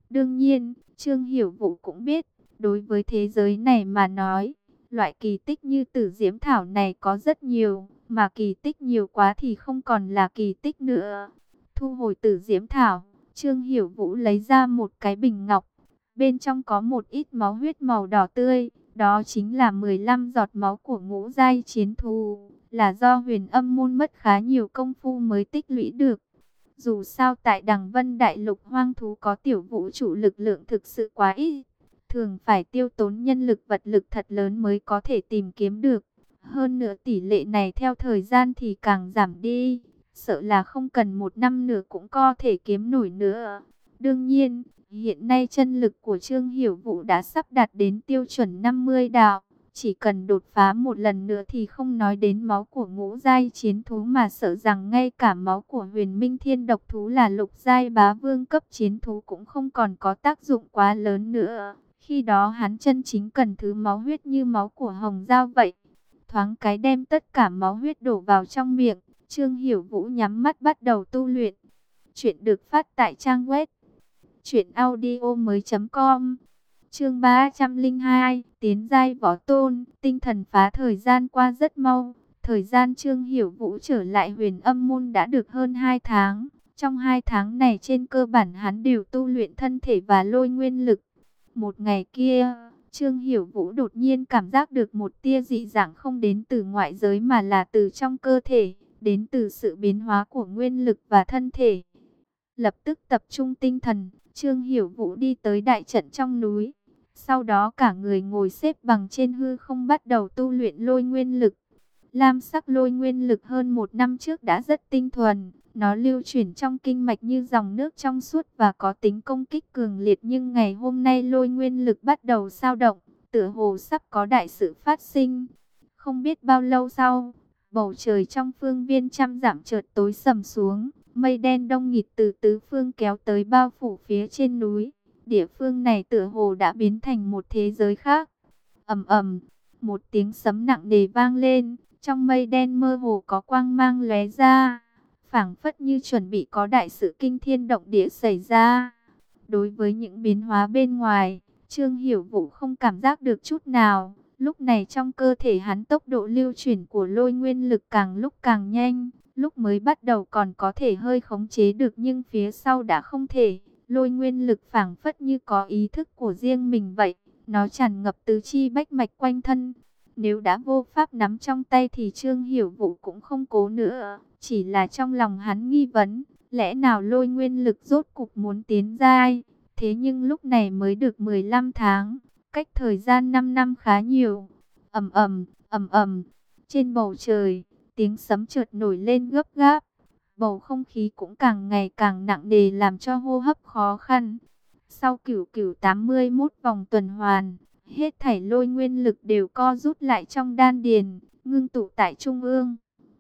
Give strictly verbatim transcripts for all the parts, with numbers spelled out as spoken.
Đương nhiên, Trương Hiểu Vũ cũng biết, đối với thế giới này mà nói, loại kỳ tích như Tử Diễm Thảo này có rất nhiều, mà kỳ tích nhiều quá thì không còn là kỳ tích nữa. Thu hồi Tử Diễm Thảo, Trương Hiểu Vũ lấy ra một cái bình ngọc, bên trong có một ít máu huyết màu đỏ tươi, đó chính là mười lăm giọt máu của ngũ giai chiến thú, là do Huyền Âm môn mất khá nhiều công phu mới tích lũy được. Dù sao tại Đằng Vân Đại Lục hoang thú có tiểu vũ trụ lực lượng thực sự quá ít, thường phải tiêu tốn nhân lực vật lực thật lớn mới có thể tìm kiếm được. Hơn nữa tỷ lệ này theo thời gian thì càng giảm đi, sợ là không cần một năm nữa cũng có thể kiếm nổi nữa. Đương nhiên, hiện nay chân lực của Trương Hiểu Vũ đã sắp đạt đến tiêu chuẩn năm mươi đạo. Chỉ cần đột phá một lần nữa thì không nói đến máu của ngũ giai chiến thú mà sợ rằng ngay cả máu của Huyền Minh Thiên độc thú là lục giai bá vương cấp chiến thú cũng không còn có tác dụng quá lớn nữa. Khi đó hắn chân chính cần thứ máu huyết như máu của Hồng Giao vậy. Thoáng cái đem tất cả máu huyết đổ vào trong miệng, Trương Hiểu Vũ nhắm mắt bắt đầu tu luyện. Chuyện được phát tại trang web truyện audio mới chấm com. Chương ba trăm linh hai, tiến giai võ tôn, tinh thần phá. Thời gian qua rất mau, thời gian Trương Hiểu Vũ trở lại Huyền Âm môn đã được hơn hai tháng. Trong hai tháng này trên cơ bản hắn đều tu luyện thân thể và lôi nguyên lực. Một ngày kia, Trương Hiểu Vũ đột nhiên cảm giác được một tia dị dạng không đến từ ngoại giới mà là từ trong cơ thể, đến từ sự biến hóa của nguyên lực và thân thể. Lập tức tập trung tinh thần, Trương Hiểu Vũ đi tới đại trận trong núi. Sau đó cả người ngồi xếp bằng trên hư không bắt đầu tu luyện lôi nguyên lực. Lam sắc lôi nguyên lực hơn một năm trước đã rất tinh thuần. Nó lưu chuyển trong kinh mạch như dòng nước trong suốt và có tính công kích cường liệt. Nhưng ngày hôm nay lôi nguyên lực bắt đầu dao động, tựa hồ sắp có đại sự phát sinh. Không biết bao lâu sau, bầu trời trong phương viên trăm dặm chợt tối sầm xuống. Mây đen đông nghịt từ tứ phương kéo tới bao phủ phía trên núi. Địa phương này tựa hồ đã biến thành một thế giới khác. Ầm ầm, một tiếng sấm nặng nề vang lên, trong mây đen mơ hồ có quang mang lóe ra, phảng phất như chuẩn bị có đại sự kinh thiên động địa xảy ra. Đối với những biến hóa bên ngoài, Trương Hiểu Vũ không cảm giác được chút nào. Lúc này trong cơ thể hắn tốc độ lưu chuyển của lôi nguyên lực càng lúc càng nhanh, lúc mới bắt đầu còn có thể hơi khống chế được nhưng phía sau đã không thể. Lôi nguyên lực phảng phất như có ý thức của riêng mình vậy, nó tràn ngập tứ chi bách mạch quanh thân. Nếu đã vô pháp nắm trong tay thì Trương Hiểu Vũ cũng không cố nữa, chỉ là trong lòng hắn nghi vấn, lẽ nào lôi nguyên lực rốt cục muốn tiến giai? Thế nhưng lúc này mới được mười lăm tháng, cách thời gian năm năm khá nhiều. Ầm ầm, ầm ầm, trên bầu trời, tiếng sấm chợt nổi lên gấp gáp. Bầu không khí cũng càng ngày càng nặng nề làm cho hô hấp khó khăn. Sau cửu cửu tám mươi mốt vòng tuần hoàn, hết thảy lôi nguyên lực đều co rút lại trong đan điền, ngưng tụ tại trung ương.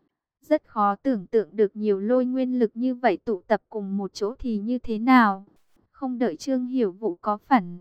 Rất khó tưởng tượng được nhiều lôi nguyên lực như vậy tụ tập cùng một chỗ thì như thế nào. Không đợi Trương Hiểu Vũ có phản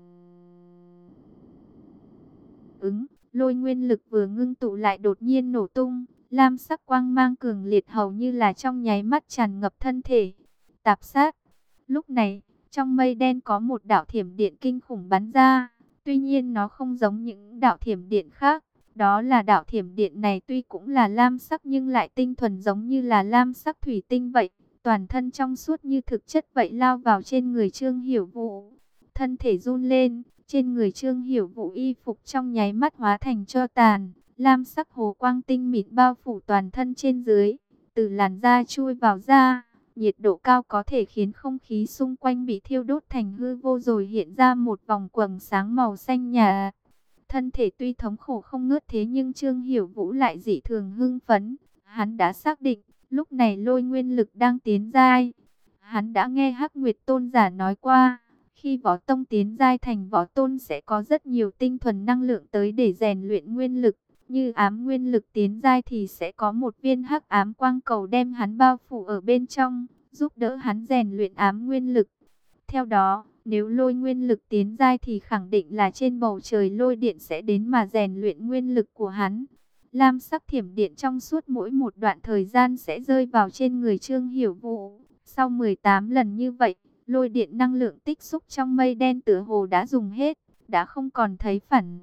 ứng, lôi nguyên lực vừa ngưng tụ lại đột nhiên nổ tung. Lam sắc quang mang cường liệt hầu như là trong nháy mắt tràn ngập thân thể. Tạp sát. Lúc này, trong mây đen có một đạo thiểm điện kinh khủng bắn ra. Tuy nhiên nó không giống những đạo thiểm điện khác. Đó là đạo thiểm điện này tuy cũng là lam sắc nhưng lại tinh thuần giống như là lam sắc thủy tinh vậy. Toàn thân trong suốt như thực chất vậy lao vào trên người Trương Hiểu Vũ. Thân thể run lên, trên người Trương Hiểu Vũ y phục trong nháy mắt hóa thành tro tàn. Lam sắc hồ quang tinh mịn bao phủ toàn thân trên dưới, từ làn da chui vào da, nhiệt độ cao có thể khiến không khí xung quanh bị thiêu đốt thành hư vô rồi hiện ra một vòng quầng sáng màu xanh nhạt. Thân thể tuy thống khổ không ngớt thế nhưng Trương Hiểu Vũ lại dị thường hưng phấn, hắn đã xác định, lúc này lôi nguyên lực đang tiến giai. Hắn đã nghe Hắc Nguyệt Tôn giả nói qua, khi võ tông tiến giai thành võ tôn sẽ có rất nhiều tinh thuần năng lượng tới để rèn luyện nguyên lực. Như ám nguyên lực tiến giai thì sẽ có một viên hắc ám quang cầu đem hắn bao phủ ở bên trong, giúp đỡ hắn rèn luyện ám nguyên lực. Theo đó, nếu lôi nguyên lực tiến giai thì khẳng định là trên bầu trời lôi điện sẽ đến mà rèn luyện nguyên lực của hắn. Lam sắc thiểm điện trong suốt mỗi một đoạn thời gian sẽ rơi vào trên người Trương Hiểu Vũ. Sau mười tám lần như vậy, Lôi điện năng lượng tích xúc trong mây đen tựa hồ đã dùng hết, đã không còn thấy phản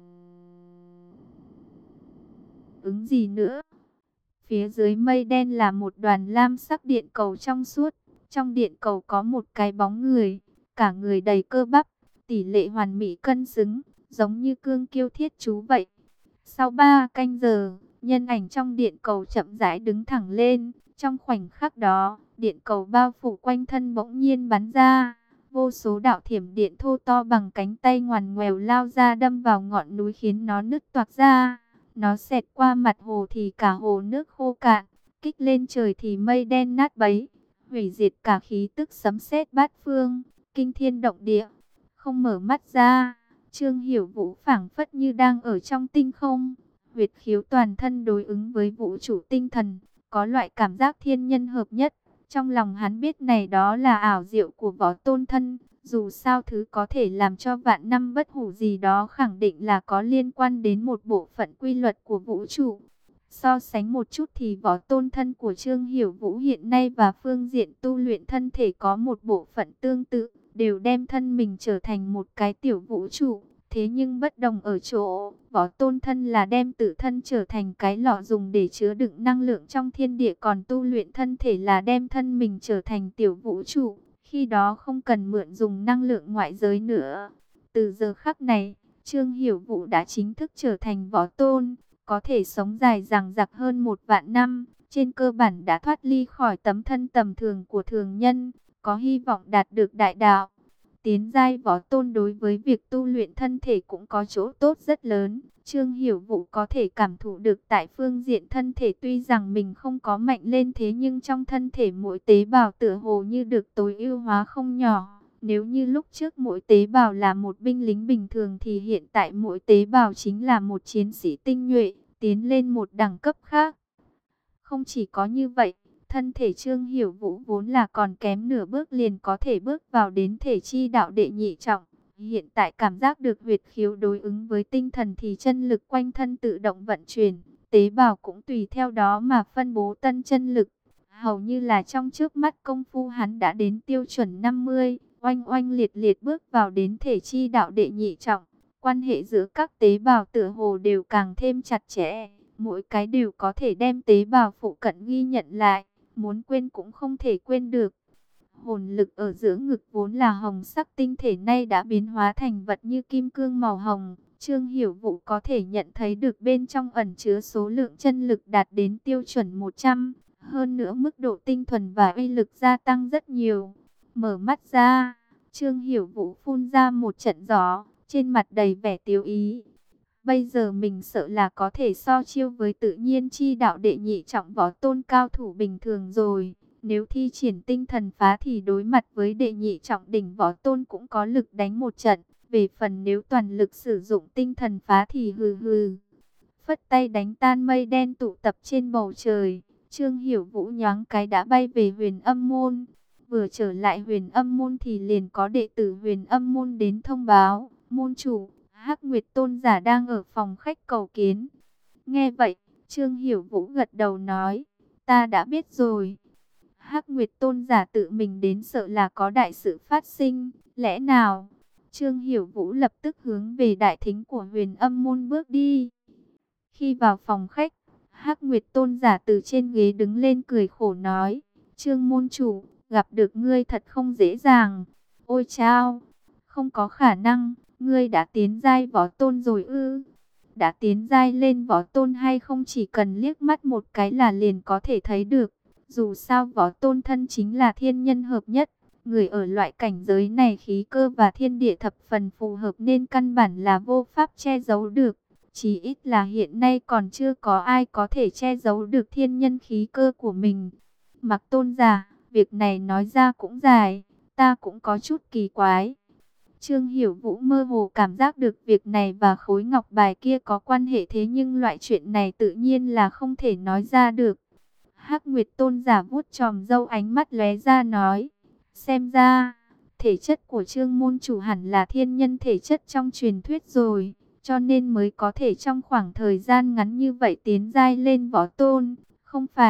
ứng gì nữa. Phía dưới mây đen là một đoàn lam sắc điện cầu trong suốt. Trong điện cầu có một cái bóng người, cả người đầy cơ bắp, tỷ lệ hoàn mỹ cân xứng, giống như cương kiêu thiết chú vậy. Sau ba canh giờ, nhân ảnh trong điện cầu chậm rãi đứng thẳng lên. Trong khoảnh khắc đó, điện cầu bao phủ quanh thân bỗng nhiên bắn ra. Vô số đạo thiểm điện thô to bằng cánh tay ngoằn ngoèo lao ra đâm vào ngọn núi khiến nó nứt toạc ra. Nó xẹt qua mặt hồ thì cả hồ nước khô cạn, kích lên trời thì mây đen nát bấy, hủy diệt cả khí tức sấm sét bát phương, kinh thiên động địa. Không mở mắt ra, Trương Hiểu Vũ phảng phất như đang ở trong tinh không, huyệt khiếu toàn thân đối ứng với vũ trụ tinh thần, có loại cảm giác thiên nhân hợp nhất. Trong lòng hắn biết này đó là ảo diệu của võ tôn thân, dù sao thứ có thể làm cho vạn năm bất hủ gì đó khẳng định là có liên quan đến một bộ phận quy luật của vũ trụ. So sánh một chút thì võ tôn thân của Trương Hiểu Vũ hiện nay và phương diện tu luyện thân thể có một bộ phận tương tự, đều đem thân mình trở thành một cái tiểu vũ trụ. Thế nhưng bất đồng ở chỗ, võ tôn thân là đem tự thân trở thành cái lọ dùng để chứa đựng năng lượng trong thiên địa, còn tu luyện thân thể là đem thân mình trở thành tiểu vũ trụ. Khi đó không cần mượn dùng năng lượng ngoại giới nữa. Từ giờ khắc này, Trương Hiểu Vũ đã chính thức trở thành võ tôn, có thể sống dài dằng dặc hơn một vạn năm. Trên cơ bản đã thoát ly khỏi tấm thân tầm thường của thường nhân, có hy vọng đạt được đại đạo. Tiến giai võ tôn đối với việc tu luyện thân thể cũng có chỗ tốt rất lớn. Trương Hiểu Vũ có thể cảm thụ được tại phương diện thân thể, tuy rằng mình không có mạnh lên thế nhưng trong thân thể mỗi tế bào tựa hồ như được tối ưu hóa không nhỏ. Nếu như lúc trước mỗi tế bào là một binh lính bình thường thì hiện tại mỗi tế bào chính là một chiến sĩ tinh nhuệ, tiến lên một đẳng cấp khác. Không chỉ có như vậy, thân thể Trương Hiểu Vũ vốn là còn kém nửa bước liền có thể bước vào đến thể chi đạo đệ nhị trọng. Hiện tại cảm giác được huyệt khiếu đối ứng với tinh thần thì chân lực quanh thân tự động vận chuyển, tế bào cũng tùy theo đó mà phân bố tân chân lực. Hầu như là trong trước mắt công phu hắn đã đến tiêu chuẩn năm mươi, oanh oanh liệt liệt bước vào đến thể chi đạo đệ nhị trọng. Quan hệ giữa các tế bào tựa hồ đều càng thêm chặt chẽ, mỗi cái đều có thể đem tế bào phụ cận ghi nhận lại, muốn quên cũng không thể quên được. Hồn lực ở giữa ngực vốn là hồng sắc tinh thể nay đã biến hóa thành vật như kim cương màu hồng. Trương Hiểu Vũ có thể nhận thấy được bên trong ẩn chứa số lượng chân lực đạt đến tiêu chuẩn một trăm. Hơn nữa mức độ tinh thuần và uy lực gia tăng rất nhiều. Mở mắt ra, Trương Hiểu Vũ phun ra một trận gió, trên mặt đầy vẻ tiêu ý. Bây giờ mình sợ là có thể so chiêu với tự nhiên chi đạo đệ nhị trọng võ tôn cao thủ bình thường rồi. Nếu thi triển tinh thần phá thì đối mặt với đệ nhị trọng đỉnh võ tôn cũng có lực đánh một trận. Về phần nếu toàn lực sử dụng tinh thần phá thì hừ hừ. Phất tay đánh tan mây đen tụ tập trên bầu trời. Trương Hiểu Vũ nhoáng cái đã bay về Huyền Âm Môn. Vừa trở lại Huyền Âm Môn thì liền có đệ tử Huyền Âm Môn đến thông báo. Môn chủ, Hắc Nguyệt Tôn giả đang ở phòng khách cầu kiến. Nghe vậy, Trương Hiểu Vũ gật đầu nói, ta đã biết rồi. Hắc Nguyệt Tôn giả tự mình đến sợ là có đại sự phát sinh, lẽ nào? Trương Hiểu Vũ lập tức hướng về đại thính của Huyền Âm Môn bước đi. Khi vào phòng khách, Hắc Nguyệt Tôn giả từ trên ghế đứng lên cười khổ nói, Trương môn chủ, gặp được ngươi thật không dễ dàng. Ôi chao, không có khả năng, ngươi đã tiến giai võ tôn rồi ư? Đã tiến giai lên võ tôn hay không chỉ cần liếc mắt một cái là liền có thể thấy được. Dù sao võ tôn thân chính là thiên nhân hợp nhất. Người ở loại cảnh giới này khí cơ và thiên địa thập phần phù hợp nên căn bản là vô pháp che giấu được. Chỉ ít là hiện nay còn chưa có ai có thể che giấu được thiên nhân khí cơ của mình. Mặc Tôn giả, việc này nói ra cũng dài, ta cũng có chút kỳ quái. Trương Hiểu Vũ mơ hồ cảm giác được việc này và khối ngọc bài kia có quan hệ, thế nhưng loại chuyện này tự nhiên là không thể nói ra được. Hắc Nguyệt Tôn giả vuốt chòm râu, ánh mắt lóe ra nói, xem ra, thể chất của Trương môn chủ hẳn là thiên nhân thể chất trong truyền thuyết rồi, cho nên mới có thể trong khoảng thời gian ngắn như vậy tiến giai lên võ tôn. Không phải,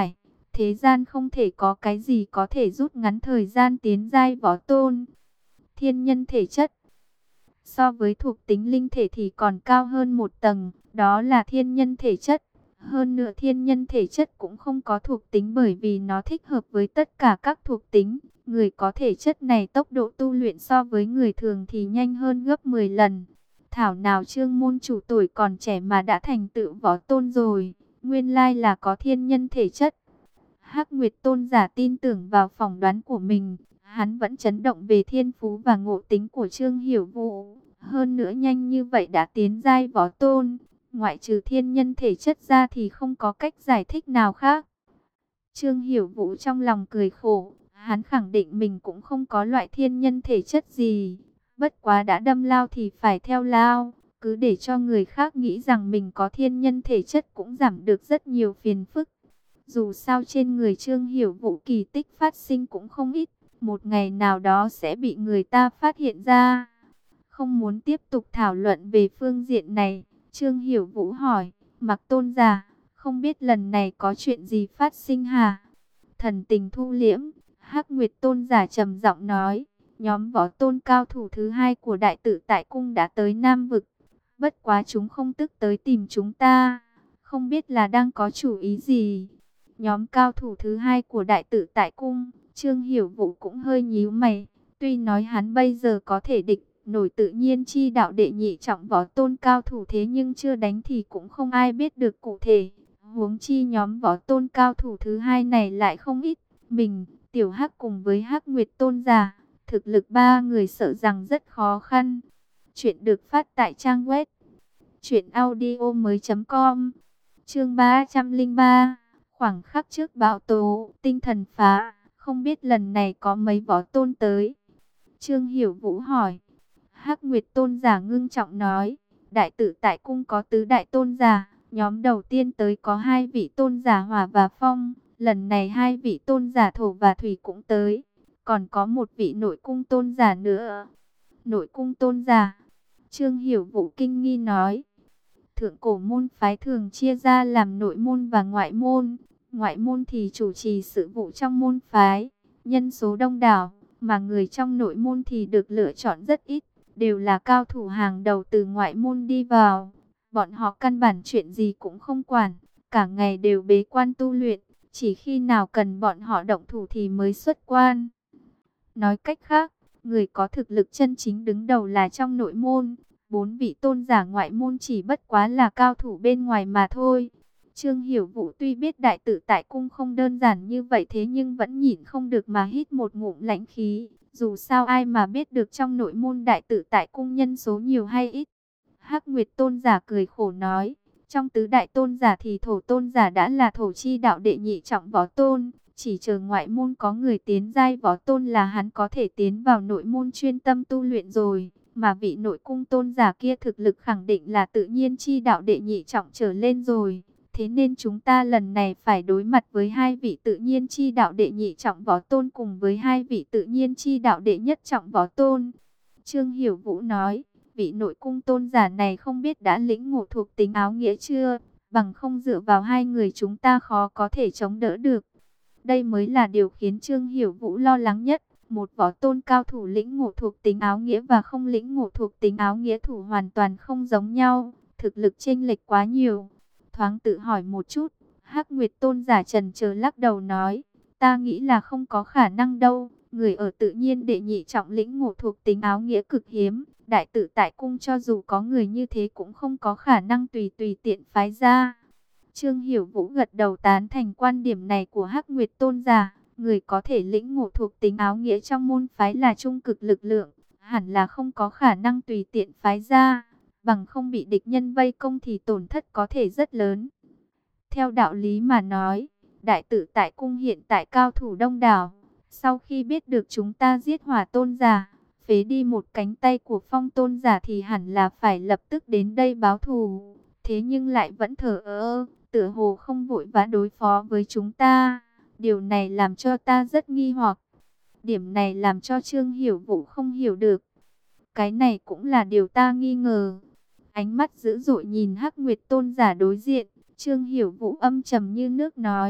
Thế gian không thể có cái gì có thể rút ngắn thời gian tiến giai võ tôn. Thiên nhân thể chất so với thuộc tính linh thể thì còn cao hơn một tầng, đó là thiên nhân thể chất. Hơn nữa thiên nhân thể chất cũng không có thuộc tính bởi vì nó thích hợp với tất cả các thuộc tính. Người có thể chất này tốc độ tu luyện so với người thường thì nhanh hơn gấp mười lần. Thảo nào Trương môn chủ tuổi còn trẻ mà đã thành tựu võ tôn rồi, nguyên lai là có thiên nhân thể chất. Hắc Nguyệt Tôn giả tin tưởng vào phỏng đoán của mình, hắn vẫn chấn động về thiên phú và ngộ tính của Trương Hiểu Vũ. Hơn nữa nhanh như vậy đã tiến giai võ tôn, ngoại trừ thiên nhân thể chất ra thì không có cách giải thích nào khác. Trương Hiểu Vũ trong lòng cười khổ, hắn khẳng định mình cũng không có loại thiên nhân thể chất gì. Bất quá đã đâm lao thì phải theo lao, cứ để cho người khác nghĩ rằng mình có thiên nhân thể chất cũng giảm được rất nhiều phiền phức. Dù sao trên người Trương Hiểu Vũ kỳ tích phát sinh cũng không ít, một ngày nào đó sẽ bị người ta phát hiện ra. Không muốn tiếp tục thảo luận về phương diện này, Trương Hiểu Vũ hỏi, Mặc Tôn giả, không biết lần này có chuyện gì phát sinh hả? Thần tình thu liễm, Hắc Nguyệt Tôn giả trầm giọng nói, nhóm võ tôn cao thủ thứ hai của Đại Tự Tại Cung đã tới Nam Vực. Bất quá chúng không tức tới tìm chúng ta, không biết là đang có chủ ý gì. Nhóm cao thủ thứ hai của Đại Tự Tại Cung, Trương Hiểu Vũ cũng hơi nhíu mày. Tuy nói hắn bây giờ có thể địch nổi tự nhiên chi đạo đệ nhị trọng võ tôn cao thủ, thế nhưng chưa đánh thì cũng không ai biết được cụ thể. Huống chi nhóm võ tôn cao thủ thứ hai này lại không ít. Mình, Tiểu Hắc cùng với Hắc Nguyệt Tôn giả, thực lực ba người sợ rằng rất khó khăn. Chuyện được phát tại trang web truyện audio mới chấm com. Chương ba trăm linh ba. Khoảng khắc trước bão tố, tinh thần phá, không biết lần này có mấy võ tôn tới. Trương Hiểu Vũ hỏi. Hắc Nguyệt Tôn giả ngưng trọng nói, Đại Tự Tại Cung có tứ đại tôn giả, nhóm đầu tiên tới có hai vị tôn giả hỏa và phong, lần này hai vị tôn giả thổ và thủy cũng tới, còn có một vị nội cung tôn giả nữa. Nội cung tôn giả? Trương Hiểu Vũ kinh nghi nói. Thượng cổ môn phái thường chia ra làm nội môn và ngoại môn, ngoại môn thì chủ trì sự vụ trong môn phái, nhân số đông đảo, mà người trong nội môn thì được lựa chọn rất ít, đều là cao thủ hàng đầu từ ngoại môn đi vào. Bọn họ căn bản chuyện gì cũng không quản, cả ngày đều bế quan tu luyện, chỉ khi nào cần bọn họ động thủ thì mới xuất quan. Nói cách khác, người có thực lực chân chính đứng đầu là trong nội môn, bốn vị tôn giả ngoại môn chỉ bất quá là cao thủ bên ngoài mà thôi. Trương Hiểu Vũ tuy biết Đại Tự Tại Cung không đơn giản như vậy, thế nhưng vẫn nhịn không được mà hít một ngụm lãnh khí. Dù sao ai mà biết được trong nội môn Đại Tự Tại Cung nhân số nhiều hay ít. Hắc Nguyệt Tôn giả cười khổ nói, trong tứ đại tôn giả thì thổ tôn giả đã là thổ chi đạo đệ nhị trọng võ tôn, chỉ chờ ngoại môn có người tiến giai võ tôn là hắn có thể tiến vào nội môn chuyên tâm tu luyện rồi. Mà vị nội cung tôn giả kia thực lực khẳng định là tự nhiên chi đạo đệ nhị trọng trở lên rồi. Thế nên chúng ta lần này phải đối mặt với hai vị tự nhiên chi đạo đệ nhị trọng võ tôn cùng với hai vị tự nhiên chi đạo đệ nhất trọng võ tôn. Trương Hiểu Vũ nói, vị nội cung tôn giả này không biết đã lĩnh ngộ thuộc tính áo nghĩa chưa, bằng không dựa vào hai người chúng ta khó có thể chống đỡ được. Đây mới là điều khiến Trương Hiểu Vũ lo lắng nhất. Một võ tôn cao thủ lĩnh ngộ thuộc tính áo nghĩa và không lĩnh ngộ thuộc tính áo nghĩa thủ hoàn toàn không giống nhau, thực lực chênh lệch quá nhiều. Thoáng tự hỏi một chút, Hắc Nguyệt Tôn giả chần chờ lắc đầu nói, ta nghĩ là không có khả năng đâu, người ở tự nhiên đệ nhị trọng lĩnh ngộ thuộc tính áo nghĩa cực hiếm, Đại Tự Tại Cung cho dù có người như thế cũng không có khả năng tùy tùy tiện phái ra. Trương Hiểu Vũ gật đầu tán thành quan điểm này của Hắc Nguyệt Tôn giả. Người có thể lĩnh ngộ thuộc tính áo nghĩa trong môn phái là trung cực lực lượng, hẳn là không có khả năng tùy tiện phái ra, bằng không bị địch nhân vây công thì tổn thất có thể rất lớn. Theo đạo lý mà nói, Đại Tự Tại Cung hiện tại cao thủ đông đảo, sau khi biết được chúng ta giết Hỏa Tôn giả, phế đi một cánh tay của Phong Tôn giả thì hẳn là phải lập tức đến đây báo thù, thế nhưng lại vẫn thờ ơ, tựa hồ không vội vã đối phó với chúng ta. Điều này làm cho ta rất nghi hoặc. Điểm này làm cho Trương Hiểu Vũ không hiểu được. Cái này cũng là điều ta nghi ngờ. Ánh mắt dữ dội nhìn Hắc Nguyệt Tôn giả đối diện, Trương Hiểu Vũ âm trầm như nước nói,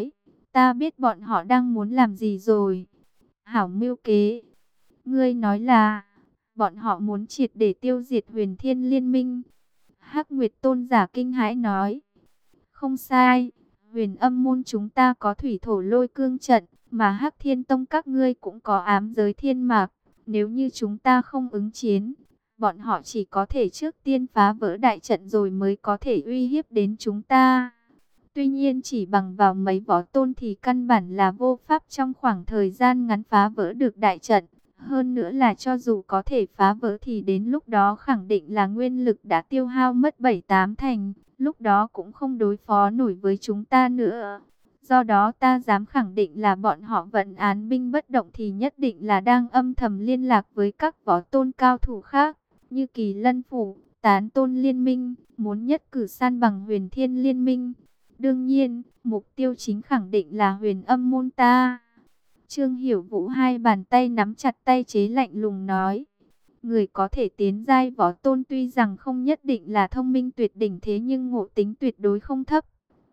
Ta biết bọn họ đang muốn làm gì rồi. Hảo mưu kế. Ngươi nói là bọn họ muốn triệt để tiêu diệt Huyền Thiên Liên Minh. Hắc Nguyệt Tôn giả kinh hãi nói. Không sai, Huyền Âm môn chúng ta có thủy thổ lôi cương trận, mà Hắc Thiên Tông các ngươi cũng có ám giới thiên mạc. Nếu như chúng ta không ứng chiến, bọn họ chỉ có thể trước tiên phá vỡ đại trận rồi mới có thể uy hiếp đến chúng ta. Tuy nhiên chỉ bằng vào mấy võ tôn thì căn bản là vô pháp trong khoảng thời gian ngắn phá vỡ được đại trận. Hơn nữa là cho dù có thể phá vỡ thì đến lúc đó khẳng định là nguyên lực đã tiêu hao mất bảy tám thành. Lúc đó cũng không đối phó nổi với chúng ta nữa. Do đó ta dám khẳng định là bọn họ vẫn án binh bất động thì nhất định là đang âm thầm liên lạc với các võ tôn cao thủ khác. Như Kỳ Lân Phủ, Tán Tôn Liên Minh, muốn nhất cử san bằng Huyền Thiên Liên Minh. Đương nhiên, mục tiêu chính khẳng định là Huyền Âm môn ta. Trương Hiểu Vũ hai bàn tay nắm chặt tay chế lạnh lùng nói. Người có thể tiến giai võ tôn tuy rằng không nhất định là thông minh tuyệt đỉnh thế nhưng ngộ tính tuyệt đối không thấp.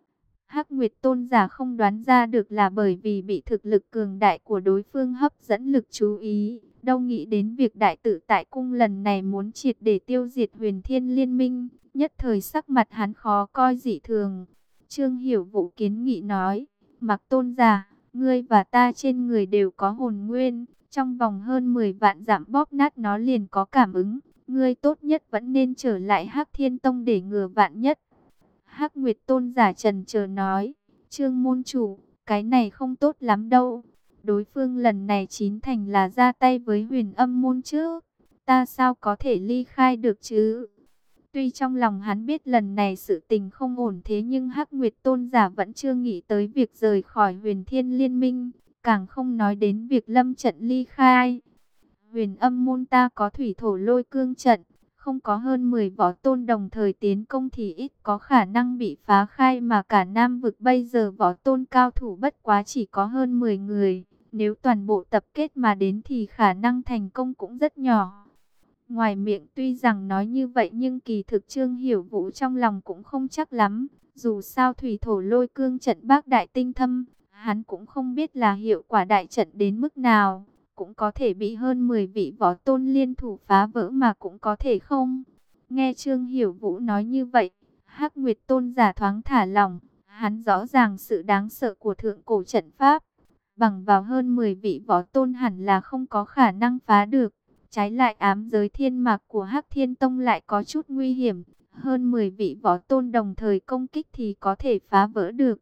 Hắc Nguyệt Tôn giả không đoán ra được là bởi vì bị thực lực cường đại của đối phương hấp dẫn lực chú ý. Đâu nghĩ đến việc đại tự tại cung lần này muốn triệt để tiêu diệt Huyền Thiên Liên Minh. Nhất thời sắc mặt hắn khó coi dị thường. Trương Hiểu Vũ kiến nghị nói. Mặc Tôn giả, ngươi và ta trên người đều có hồn nguyên. Trong vòng hơn mười vạn dặm bóp nát nó liền có cảm ứng. Ngươi tốt nhất vẫn nên trở lại Hắc Thiên Tông để ngừa vạn nhất. Hắc Nguyệt Tôn giả trần chờ nói. Trương môn chủ, cái này không tốt lắm đâu. Đối phương lần này chín thành là ra tay với Huyền Âm môn chứ. Ta sao có thể ly khai được chứ? Tuy trong lòng hắn biết lần này sự tình không ổn thế nhưng Hắc Nguyệt Tôn giả vẫn chưa nghĩ tới việc rời khỏi Huyền Thiên Liên Minh. Càng không nói đến việc lâm trận ly khai. Huyền Âm môn ta có thủy thổ lôi cương trận. Không có hơn mười võ tôn đồng thời tiến công thì ít có khả năng bị phá khai mà cả Nam vực bây giờ võ tôn cao thủ bất quá chỉ có hơn mười người. Nếu toàn bộ tập kết mà đến thì khả năng thành công cũng rất nhỏ. Ngoài miệng tuy rằng nói như vậy nhưng kỳ thực Trương Hiểu Vũ trong lòng cũng không chắc lắm. Dù sao thủy thổ lôi cương trận bác đại tinh thâm, hắn cũng không biết là hiệu quả đại trận đến mức nào. Cũng có thể bị hơn mười vị võ tôn liên thủ phá vỡ mà cũng có thể không. Nghe Trương Hiểu Vũ nói như vậy, Hắc Nguyệt Tôn giả thoáng thả lỏng. Hắn rõ ràng sự đáng sợ của thượng cổ trận pháp. Bằng vào hơn mười vị võ tôn hẳn là không có khả năng phá được. Trái lại ám giới thiên mạc của Hắc Thiên Tông lại có chút nguy hiểm. Hơn mười vị võ tôn đồng thời công kích thì có thể phá vỡ được.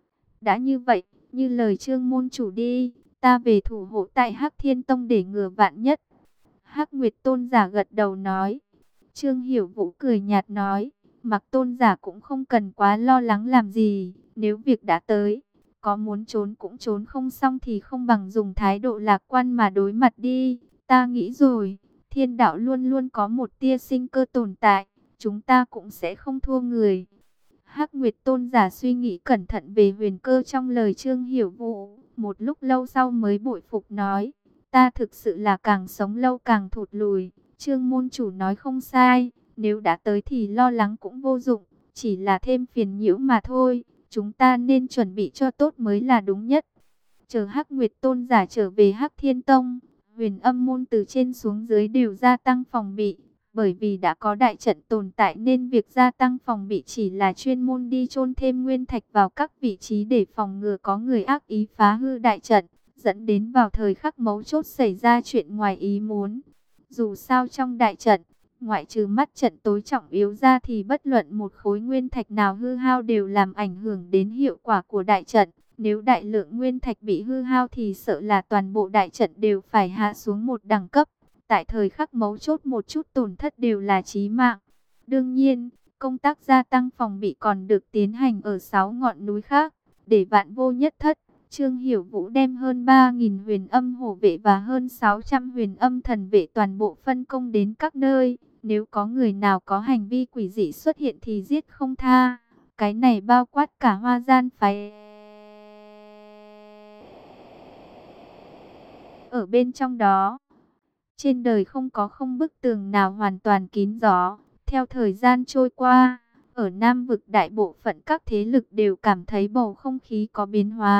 Đã như vậy, như lời Trương môn chủ đi, ta về thủ hộ tại Hắc Thiên Tông để ngừa vạn nhất. Hắc Nguyệt Tôn giả gật đầu nói. Trương Hiểu Vũ cười nhạt nói. Mặc Tôn giả cũng không cần quá lo lắng làm gì. Nếu việc đã tới, có muốn trốn cũng trốn không xong thì không bằng dùng thái độ lạc quan mà đối mặt đi. Ta nghĩ rồi, thiên đạo luôn luôn có một tia sinh cơ tồn tại. Chúng ta cũng sẽ không thua người. Hắc Nguyệt Tôn giả suy nghĩ cẩn thận về huyền cơ trong lời Trương Hiểu Vũ. Một lúc lâu sau mới bội phục nói. Ta thực sự là càng sống lâu càng thụt lùi. Trương môn chủ nói không sai. Nếu đã tới thì lo lắng cũng vô dụng. Chỉ là thêm phiền nhiễu mà thôi. Chúng ta nên chuẩn bị cho tốt mới là đúng nhất. Chờ Hắc Nguyệt Tôn giả trở về Hắc Thiên Tông. Huyền Âm môn từ trên xuống dưới đều gia tăng phòng bị. Bởi vì đã có đại trận tồn tại nên việc gia tăng phòng bị chỉ là chuyên môn đi chôn thêm nguyên thạch vào các vị trí để phòng ngừa có người ác ý phá hư đại trận, dẫn đến vào thời khắc mấu chốt xảy ra chuyện ngoài ý muốn. Dù sao trong đại trận, ngoại trừ mắt trận tối trọng yếu ra thì bất luận một khối nguyên thạch nào hư hao đều làm ảnh hưởng đến hiệu quả của đại trận. Nếu đại lượng nguyên thạch bị hư hao thì sợ là toàn bộ đại trận đều phải hạ xuống một đẳng cấp. Tại thời khắc mấu chốt một chút tổn thất đều là chí mạng. Đương nhiên, công tác gia tăng phòng bị còn được tiến hành ở sáu ngọn núi khác. Để vạn vô nhất thất, Trương Hiểu Vũ đem hơn ba nghìn huyền âm hổ vệ và hơn sáu trăm huyền âm thần vệ toàn bộ phân công đến các nơi. Nếu có người nào có hành vi quỷ dị xuất hiện thì giết không tha. Cái này bao quát cả Hoa Gian phái. Ở bên trong đó, trên đời không có không bức tường nào hoàn toàn kín gió. Theo thời gian trôi qua, ở Nam vực đại bộ phận các thế lực đều cảm thấy bầu không khí có biến hóa.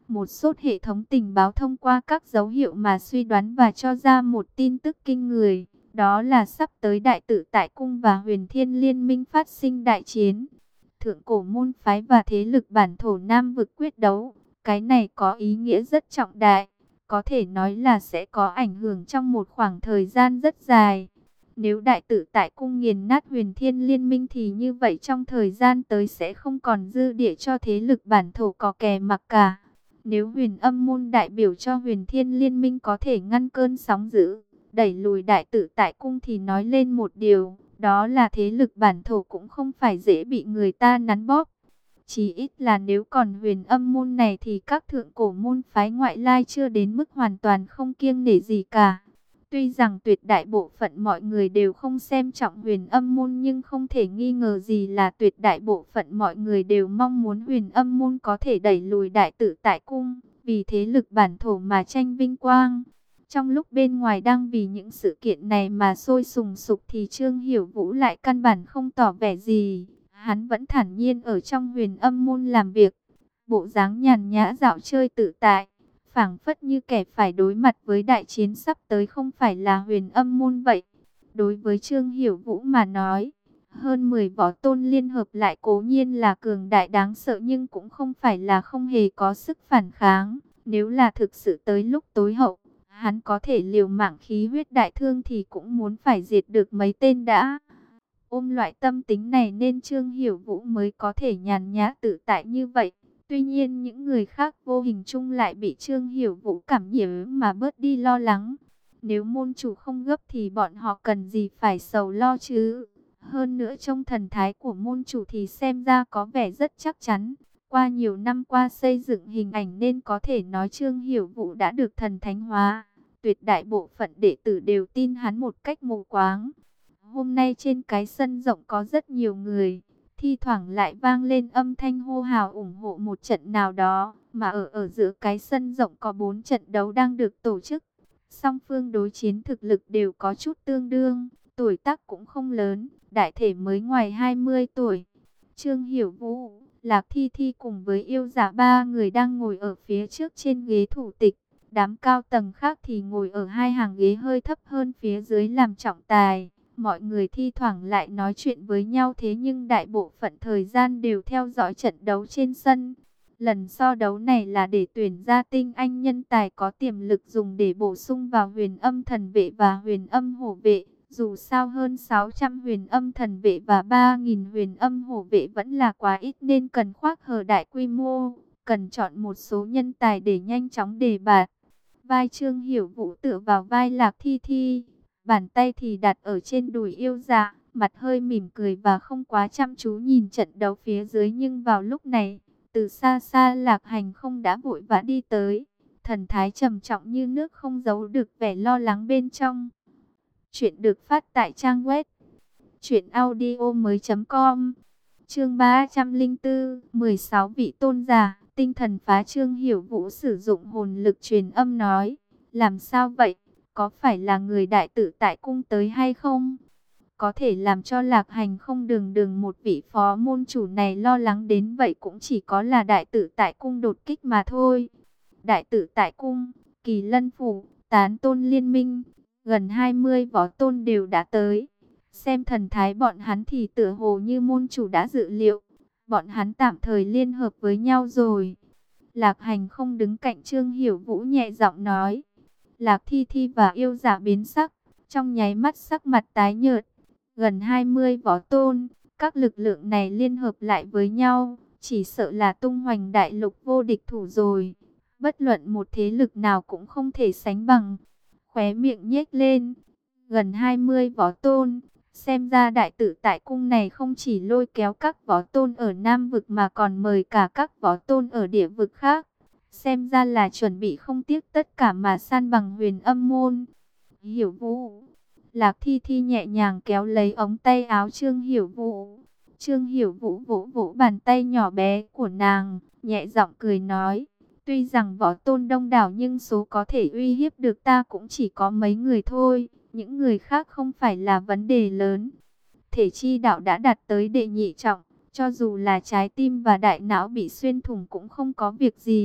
Một sốt hệ thống tình báo thông qua các dấu hiệu mà suy đoán và cho ra một tin tức kinh người. Đó là sắp tới Đại Tự Tại Cung và Huyền Thiên Liên Minh phát sinh đại chiến. Thượng cổ môn phái và thế lực bản thổ Nam vực quyết đấu. Cái này có ý nghĩa rất trọng đại. Có thể nói là sẽ có ảnh hưởng trong một khoảng thời gian rất dài. Nếu Đại Tự Tại Cung nghiền nát Huyền Thiên Liên Minh thì như vậy trong thời gian tới sẽ không còn dư địa cho thế lực bản thổ có kè mặc cả. Nếu Huyền Âm môn đại biểu cho Huyền Thiên Liên Minh có thể ngăn cơn sóng dữ, đẩy lùi Đại Tự Tại Cung thì nói lên một điều, đó là thế lực bản thổ cũng không phải dễ bị người ta nắn bóp. Chỉ ít là nếu còn Huyền Âm môn này thì các thượng cổ môn phái ngoại lai chưa đến mức hoàn toàn không kiêng nể gì cả. Tuy rằng tuyệt đại bộ phận mọi người đều không xem trọng Huyền Âm môn, nhưng không thể nghi ngờ gì là tuyệt đại bộ phận mọi người đều mong muốn Huyền Âm môn có thể đẩy lùi Đại Tự Tại Cung, vì thế lực bản thổ mà tranh vinh quang. Trong lúc bên ngoài đang vì những sự kiện này mà sôi sùng sục thì Trương Hiểu Vũ lại căn bản không tỏ vẻ gì. Hắn vẫn thản nhiên ở trong Huyền Âm môn làm việc, bộ dáng nhàn nhã dạo chơi tự tại, phảng phất như kẻ phải đối mặt với đại chiến sắp tới không phải là Huyền Âm môn vậy. Đối với Trương Hiểu Vũ mà nói, hơn mười võ tôn liên hợp lại cố nhiên là cường đại đáng sợ, nhưng cũng không phải là không hề có sức phản kháng. Nếu là thực sự tới lúc tối hậu, hắn có thể liều mạng khí huyết đại thương thì cũng muốn phải diệt được mấy tên đã. Ôm loại tâm tính này nên Trương Hiểu Vũ mới có thể nhàn nhã tự tại như vậy. Tuy nhiên những người khác vô hình chung lại bị Trương Hiểu Vũ cảm nhiễm mà bớt đi lo lắng. Nếu môn chủ không gấp thì bọn họ cần gì phải sầu lo chứ. Hơn nữa trong thần thái của môn chủ thì xem ra có vẻ rất chắc chắn. Qua nhiều năm qua xây dựng hình ảnh nên có thể nói Trương Hiểu Vũ đã được thần thánh hóa. Tuyệt đại bộ phận đệ tử đều tin hắn một cách mù quáng. Hôm nay trên cái sân rộng có rất nhiều người, thi thoảng lại vang lên âm thanh hô hào ủng hộ một trận nào đó, mà ở ở giữa cái sân rộng có bốn trận đấu đang được tổ chức. Song phương đối chiến thực lực đều có chút tương đương, tuổi tác cũng không lớn, đại thể mới ngoài hai mươi tuổi. Trương Hiểu Vũ, Lạc Thi Thi cùng với yêu giả ba người đang ngồi ở phía trước trên ghế thủ tịch. Đám cao tầng khác thì ngồi ở hai hàng ghế hơi thấp hơn phía dưới làm trọng tài. Mọi người thi thoảng lại nói chuyện với nhau, thế nhưng đại bộ phận thời gian đều theo dõi trận đấu trên sân. Lần so đấu này là để tuyển ra tinh anh nhân tài có tiềm lực dùng để bổ sung vào Huyền Âm Thần Vệ và Huyền Âm Hổ Vệ. Dù sao hơn sáu trăm Huyền Âm Thần Vệ và ba nghìn Huyền Âm Hổ Vệ vẫn là quá ít, nên cần khoác hở đại quy mô, cần chọn một số nhân tài để nhanh chóng đề bạt. Vai Trương Hiểu Vũ tựa vào vai Lạc Thi Thi, bàn tay thì đặt ở trên đùi yêu dạ, mặt hơi mỉm cười và không quá chăm chú nhìn trận đấu phía dưới. Nhưng vào lúc này, từ xa xa Lạc Hành Không đã vội vã đi tới, thần thái trầm trọng như nước, không giấu được vẻ lo lắng bên trong. Chuyện được phát tại trang web truyện audio mới chấm com. Chương ba trăm linh bốn, mười sáu vị tôn giả, tinh thần phá. Trương Hiểu Vũ sử dụng hồn lực truyền âm nói: làm sao vậy? Có phải là người Đại Tự Tại Cung tới hay không? Có thể làm cho Lạc Hành Không đường đường một vị phó môn chủ này lo lắng đến vậy cũng chỉ có là Đại Tự Tại Cung đột kích mà thôi. Đại Tự Tại Cung, Kỳ Lân Phủ, Tán Tôn Liên Minh, gần hai mươi võ tôn đều đã tới. Xem thần thái bọn hắn thì tựa hồ như môn chủ đã dự liệu, bọn hắn tạm thời liên hợp với nhau rồi. Lạc Hành Không đứng cạnh Trương Hiểu Vũ nhẹ giọng nói. Lạc Thi Thi và yêu giả biến sắc, trong nháy mắt sắc mặt tái nhợt. Gần hai mươi võ tôn, các lực lượng này liên hợp lại với nhau, chỉ sợ là tung hoành đại lục vô địch thủ rồi. Bất luận một thế lực nào cũng không thể sánh bằng. Khóe miệng nhếch lên, gần hai mươi võ tôn, xem ra Đại Tự Tại Cung này không chỉ lôi kéo các võ tôn ở Nam vực mà còn mời cả các võ tôn ở địa vực khác. Xem ra là chuẩn bị không tiếc tất cả mà san bằng Huyền Âm môn. Hiểu Vũ. Lạc Thi Thi nhẹ nhàng kéo lấy ống tay áo Trương Hiểu Vũ. Trương Hiểu Vũ vỗ vỗ bàn tay nhỏ bé của nàng, nhẹ giọng cười nói: tuy rằng võ tôn đông đảo nhưng số có thể uy hiếp được ta cũng chỉ có mấy người thôi. Những người khác không phải là vấn đề lớn. Thể chi đạo đã đạt tới đệ nhị trọng, cho dù là trái tim và đại não bị xuyên thủng cũng không có việc gì.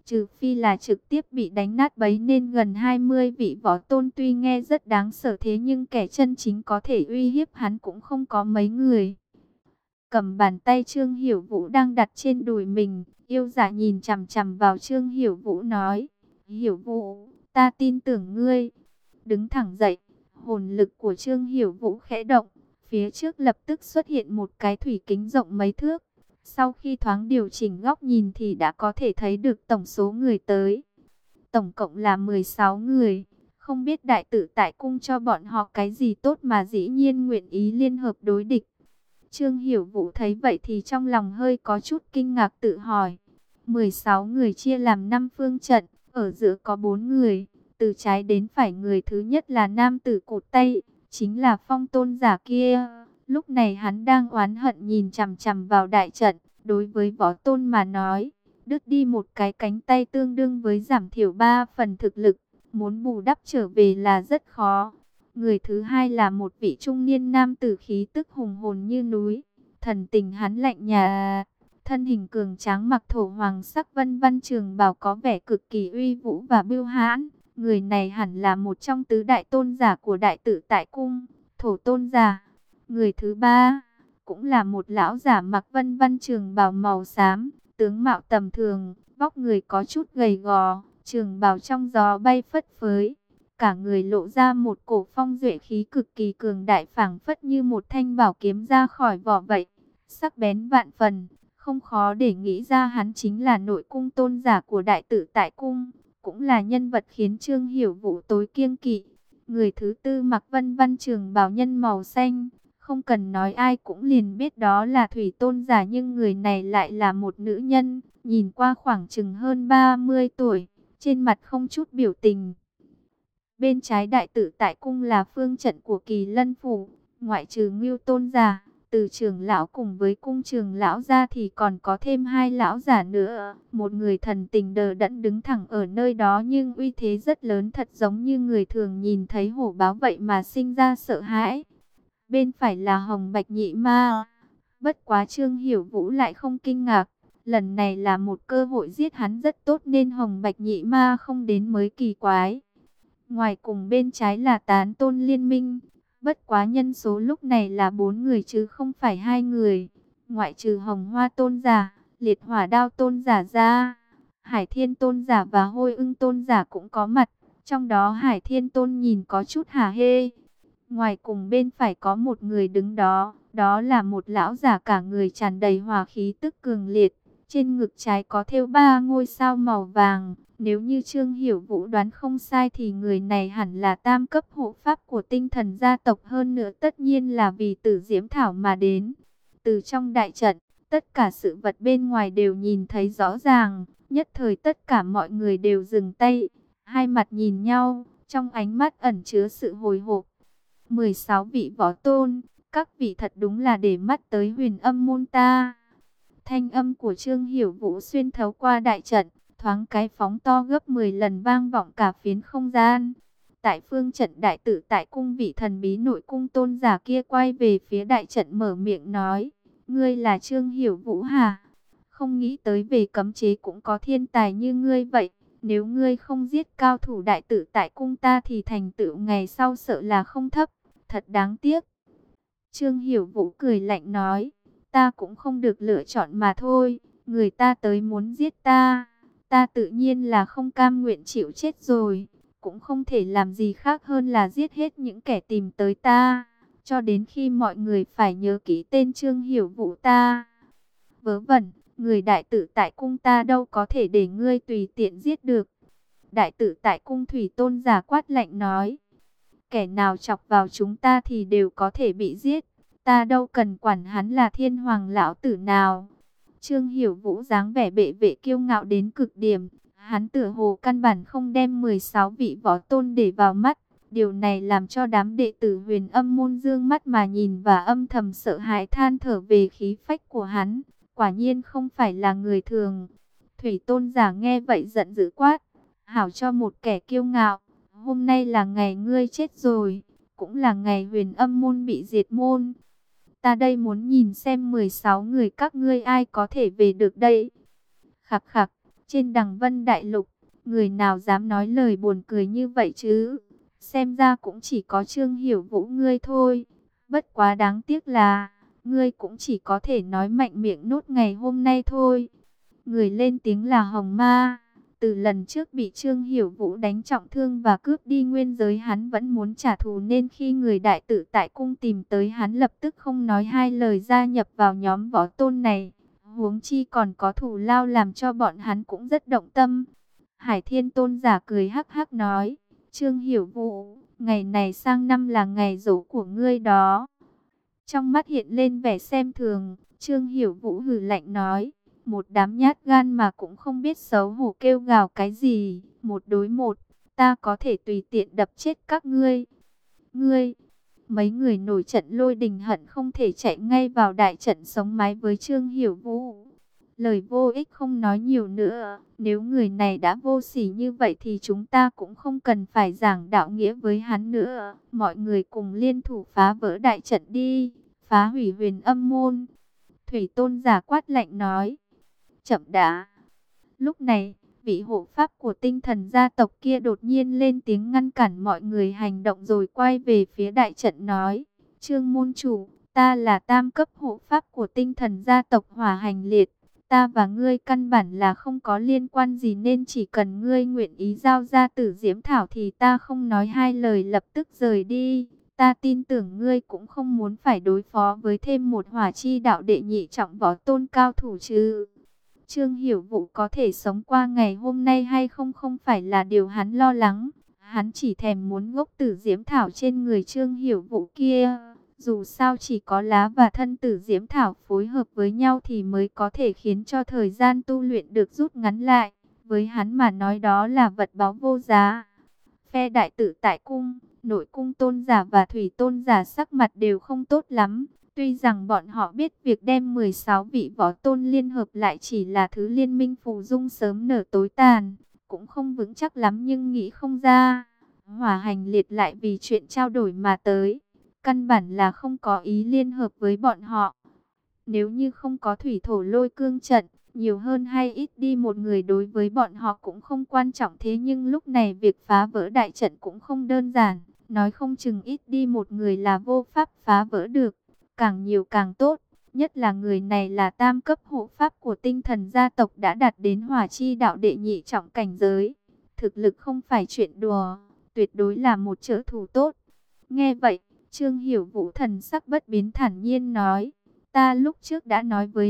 Trừ phi là trực tiếp bị đánh nát bấy, nên gần hai mươi vị võ tôn tuy nghe rất đáng sợ, thế nhưng kẻ chân chính có thể uy hiếp hắn cũng không có mấy người. Cầm bàn tay Trương Hiểu Vũ đang đặt trên đùi mình, yêu dạ nhìn chằm chằm vào Trương Hiểu Vũ nói: Hiểu Vũ, ta tin tưởng ngươi. Đứng thẳng dậy, hồn lực của Trương Hiểu Vũ khẽ động, phía trước lập tức xuất hiện một cái thủy kính rộng mấy thước. Sau khi thoáng điều chỉnh góc nhìn thì đã có thể thấy được tổng số người tới. Tổng cộng là mười sáu người. Không biết đại tự tại cung cho bọn họ cái gì tốt mà dĩ nhiên nguyện ý liên hợp đối địch. Trương Hiểu Vũ thấy vậy thì trong lòng hơi có chút kinh ngạc, tự hỏi. mười sáu người chia làm năm phương trận, ở giữa có bốn người. Từ trái đến phải người thứ nhất là nam tử cụt tay, chính là Phong tôn giả kia. Lúc này hắn đang oán hận nhìn chằm chằm vào đại trận. Đối với võ tôn mà nói, đứt đi một cái cánh tay tương đương với giảm thiểu ba phần thực lực. Muốn bù đắp trở về là rất khó. Người thứ hai là một vị trung niên nam tử khí tức hùng hồn như núi. Thần tình hắn lạnh nhà, thân hình cường tráng, mặc thổ hoàng sắc vân vân trường bào, có vẻ cực kỳ uy vũ và bưu hãn. Người này hẳn là một trong tứ đại tôn giả của đại tự tại cung, thổ tôn giả. Người thứ ba cũng là một lão giả mặc vân vân trường bào màu xám, tướng mạo tầm thường, vóc người có chút gầy gò, trường bào trong gió bay phất phới. Cả người lộ ra một cổ phong duệ khí cực kỳ cường đại, phảng phất như một thanh bảo kiếm ra khỏi vỏ vậy, sắc bén vạn phần. Không khó để nghĩ ra hắn chính là nội cung tôn giả của đại tự tại cung, cũng là nhân vật khiến Trương Hiểu Vũ tối kiêng kỵ. Người thứ tư mặc vân vân trường bào nhân màu xanh, không cần nói ai cũng liền biết đó là thủy tôn giả, nhưng người này lại là một nữ nhân, nhìn qua khoảng chừng hơn ba mươi tuổi, trên mặt không chút biểu tình. Bên trái đại tự tại cung là phương trận của Kỳ Lân phủ, ngoại trừ Ngưu tôn giả, từ trưởng lão cùng với cung trưởng lão ra thì còn có thêm hai lão giả nữa. Một người thần tình đờ đẫn đứng thẳng ở nơi đó, nhưng uy thế rất lớn, thật giống như người thường nhìn thấy hổ báo vậy mà sinh ra sợ hãi. Bên phải là Hồng Bạch Nhị Ma. Bất quá Trương Hiểu Vũ lại không kinh ngạc. Lần này là một cơ hội giết hắn rất tốt, nên Hồng Bạch Nhị Ma không đến mới kỳ quái. Ngoài cùng bên trái là Tán Tôn Liên Minh. Bất quá nhân số lúc này là bốn người chứ không phải hai người. Ngoại trừ Hồng Hoa tôn giả, Liệt Hỏa Đao tôn giả ra, Hải Thiên tôn giả và Hôi Ưng tôn giả cũng có mặt. Trong đó Hải Thiên tôn nhìn có chút hả hê. Ngoài cùng bên phải có một người đứng đó, đó là một lão giả cả người tràn đầy hỏa khí tức cường liệt. Trên ngực trái có thêu ba ngôi sao màu vàng. Nếu như Trương Hiểu Vũ đoán không sai thì người này hẳn là tam cấp hộ pháp của tinh thần gia tộc, hơn nữa tất nhiên là vì Tử Diễm Thảo mà đến. Từ trong đại trận, tất cả sự vật bên ngoài đều nhìn thấy rõ ràng. Nhất thời tất cả mọi người đều dừng tay, hai mặt nhìn nhau, trong ánh mắt ẩn chứa sự hồi hộp. mười sáu vị võ tôn, các vị thật đúng là để mắt tới Huyền Âm môn ta. Thanh âm của Trương Hiểu Vũ xuyên thấu qua đại trận, thoáng cái phóng to gấp mười lần, vang vọng cả phiến không gian. Tại phương trận đại tự tại cung, vị thần bí nội cung tôn giả kia quay về phía đại trận mở miệng nói: Ngươi là Trương Hiểu Vũ hả? Không nghĩ tới về cấm chế cũng có thiên tài như ngươi vậy. Nếu ngươi không giết cao thủ đại tự tại cung ta thì thành tựu ngày sau sợ là không thấp. Thật đáng tiếc. Trương Hiểu Vũ cười lạnh nói: Ta cũng không được lựa chọn mà thôi. Người ta tới muốn giết ta, ta tự nhiên là không cam nguyện chịu chết rồi. Cũng không thể làm gì khác hơn là giết hết những kẻ tìm tới ta, cho đến khi mọi người phải nhớ kỹ tên Trương Hiểu Vũ ta. Vớ vẩn, người đại tự tại cung ta đâu có thể để ngươi tùy tiện giết được. Đại tự tại cung thủy tôn giả quát lạnh nói: Kẻ nào chọc vào chúng ta thì đều có thể bị giết. Ta đâu cần quản hắn là thiên hoàng lão tử nào. Trương Hiểu Vũ dáng vẻ bệ vệ kiêu ngạo đến cực điểm. Hắn tựa hồ căn bản không đem mười sáu vị võ tôn để vào mắt. Điều này làm cho đám đệ tử Huyền Âm môn dương mắt mà nhìn và âm thầm sợ hãi, than thở về khí phách của hắn. Quả nhiên không phải là người thường. Thủy tôn giả nghe vậy giận dữ quát: Hảo cho một kẻ kiêu ngạo, hôm nay là ngày ngươi chết rồi, cũng là ngày Huyền Âm môn bị diệt môn. Ta đây muốn nhìn xem mười sáu người các ngươi ai có thể về được đây. Khặc khặc, Trên Đằng Vân Đại Lục, người nào dám nói lời buồn cười như vậy chứ? Xem ra cũng chỉ có Trương Hiểu Vũ ngươi thôi. Bất quá đáng tiếc là, ngươi cũng chỉ có thể nói mạnh miệng nốt ngày hôm nay thôi. Người lên tiếng là Hồng Ma. Từ lần trước bị Trương Hiểu Vũ đánh trọng thương và cướp đi nguyên giới, hắn vẫn muốn trả thù, nên khi người đại tự tại cung tìm tới, hắn lập tức không nói hai lời gia nhập vào nhóm võ tôn này. Huống chi còn có thù lao làm cho bọn hắn cũng rất động tâm. Hải Thiên Tôn giả cười hắc hắc nói, Trương Hiểu Vũ, ngày này sang năm là ngày giỗ của ngươi đó. Trong mắt hiện lên vẻ xem thường, Trương Hiểu Vũ hừ lạnh nói, một đám nhát gan mà cũng không biết xấu hổ kêu gào cái gì, một đối một, ta có thể tùy tiện đập chết các ngươi. Ngươi, mấy người nổi trận lôi đình hận không thể chạy ngay vào đại trận sống mái với Trương Hiểu Vũ. Lời vô ích không nói nhiều nữa, nếu người này đã vô sỉ như vậy thì chúng ta cũng không cần phải giảng đạo nghĩa với hắn nữa. Mọi người cùng liên thủ phá vỡ đại trận đi, phá hủy Huyền Âm môn. Thủy Tôn giả quát lạnh nói, chậm đã. Lúc này, vị hộ pháp của tinh thần gia tộc kia đột nhiên lên tiếng ngăn cản mọi người hành động, rồi quay về phía đại trận nói, Trương môn chủ, ta là tam cấp hộ pháp của tinh thần gia tộc Hỏa Hành Liệt. Ta và ngươi căn bản là không có liên quan gì, nên chỉ cần ngươi nguyện ý giao ra Tử Diễm Thảo thì ta không nói hai lời lập tức rời đi. Ta tin tưởng ngươi cũng không muốn phải đối phó với thêm một Hỏa Chi đạo đệ nhị trọng võ tôn cao thủ chứ. Trương Hiểu Vũ có thể sống qua ngày hôm nay hay không không phải là điều hắn lo lắng. Hắn chỉ thèm muốn gốc Tử Diễm Thảo trên người Trương Hiểu Vũ kia. Dù sao chỉ có lá và thân Tử Diễm Thảo phối hợp với nhau thì mới có thể khiến cho thời gian tu luyện được rút ngắn lại. Với hắn mà nói đó là vật báu vô giá. Phe đại tự tại cung, nội cung tôn giả và thủy tôn giả sắc mặt đều không tốt lắm. Tuy rằng bọn họ biết việc đem mười sáu vị võ tôn liên hợp lại chỉ là thứ liên minh phù dung sớm nở tối tàn, cũng không vững chắc lắm, nhưng nghĩ không ra. Hỏa Hành Liệt lại vì chuyện trao đổi mà tới. Căn bản là không có ý liên hợp với bọn họ. Nếu như không có thủy thổ lôi cương trận, nhiều hơn hay ít đi một người đối với bọn họ cũng không quan trọng. Thế nhưng lúc này việc phá vỡ đại trận cũng không đơn giản. Nói không chừng ít đi một người là vô pháp phá vỡ được. Càng nhiều càng tốt. Nhất là người này là tam cấp hộ pháp của tinh thần gia tộc, đã đạt đến Hỏa Chi đạo đệ nhị trọng cảnh giới. Thực lực không phải chuyện đùa. Tuyệt đối là một trợ thủ tốt. Nghe vậy, Trương Hiểu Vũ thần sắc bất biến thản nhiên nói, ta lúc trước đã nói với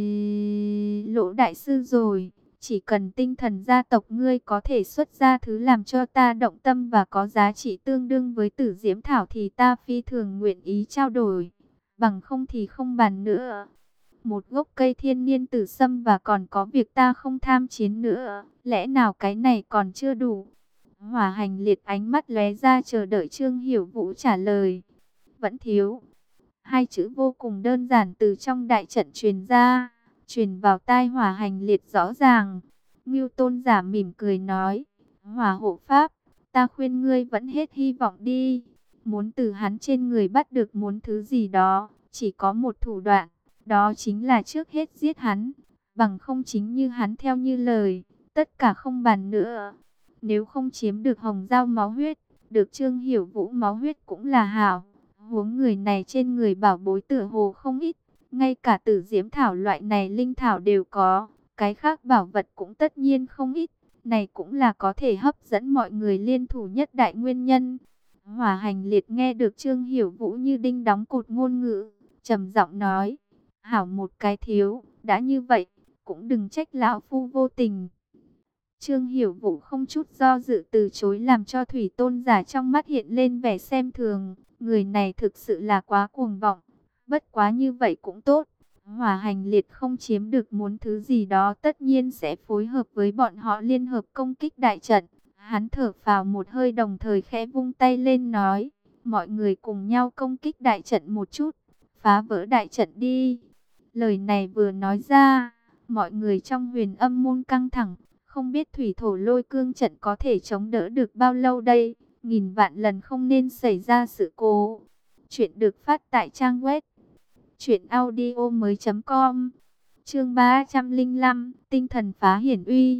Lỗ đại sư rồi, chỉ cần tinh thần gia tộc ngươi có thể xuất ra thứ làm cho ta động tâm và có giá trị tương đương với Tử Diễm Thảo thì ta phi thường nguyện ý trao đổi, bằng không thì không bàn nữa. Một gốc cây thiên niên tử sâm và còn có việc ta không tham chiến nữa, lẽ nào cái này còn chưa đủ? Hỏa Hành Liệt ánh mắt lóe ra chờ đợi Trương Hiểu Vũ trả lời. Vẫn thiếu. Hai chữ vô cùng đơn giản từ trong đại trận truyền ra, truyền vào tai Hỏa Hành Liệt rõ ràng. Ngưu Tôn giả mỉm cười nói, Hỏa hộ pháp, ta khuyên ngươi vẫn hết hy vọng đi. Muốn từ hắn trên người bắt được muốn thứ gì đó, chỉ có một thủ đoạn, đó chính là trước hết giết hắn. Bằng không chính như hắn theo như lời, tất cả không bàn nữa. Nếu không chiếm được hồng dao máu huyết, được Trương Hiểu Vũ máu huyết cũng là hảo. Huống người này trên người bảo bối tựa hồ không ít, ngay cả Tử Diễm Thảo loại này linh thảo đều có, cái khác bảo vật cũng tất nhiên không ít. Này cũng là có thể hấp dẫn mọi người liên thủ nhất đại nguyên nhân. Hỏa Hành Liệt nghe được Trương Hiểu Vũ như đinh đóng cột ngôn ngữ, trầm giọng nói, hảo một cái thiếu, đã như vậy, cũng đừng trách lão phu vô tình. Trương Hiểu Vũ không chút do dự từ chối, làm cho thủy tôn giả trong mắt hiện lên vẻ xem thường. Người này thực sự là quá cuồng vọng. Bất quá như vậy cũng tốt. Hỏa Hành Liệt không chiếm được muốn thứ gì đó tất nhiên sẽ phối hợp với bọn họ liên hợp công kích đại trận. Hắn thở phào một hơi, đồng thời khẽ vung tay lên nói, mọi người cùng nhau công kích đại trận một chút, phá vỡ đại trận đi. Lời này vừa nói ra, mọi người trong Huyền Âm môn căng thẳng. Không biết thủy thổ lôi cương trận có thể chống đỡ được bao lâu đây. Nghìn vạn lần không nên xảy ra sự cố. Chuyện được phát tại trang web truyện audio mới chấm com. Chương ba trăm linh năm, tinh thần phá hiển uy.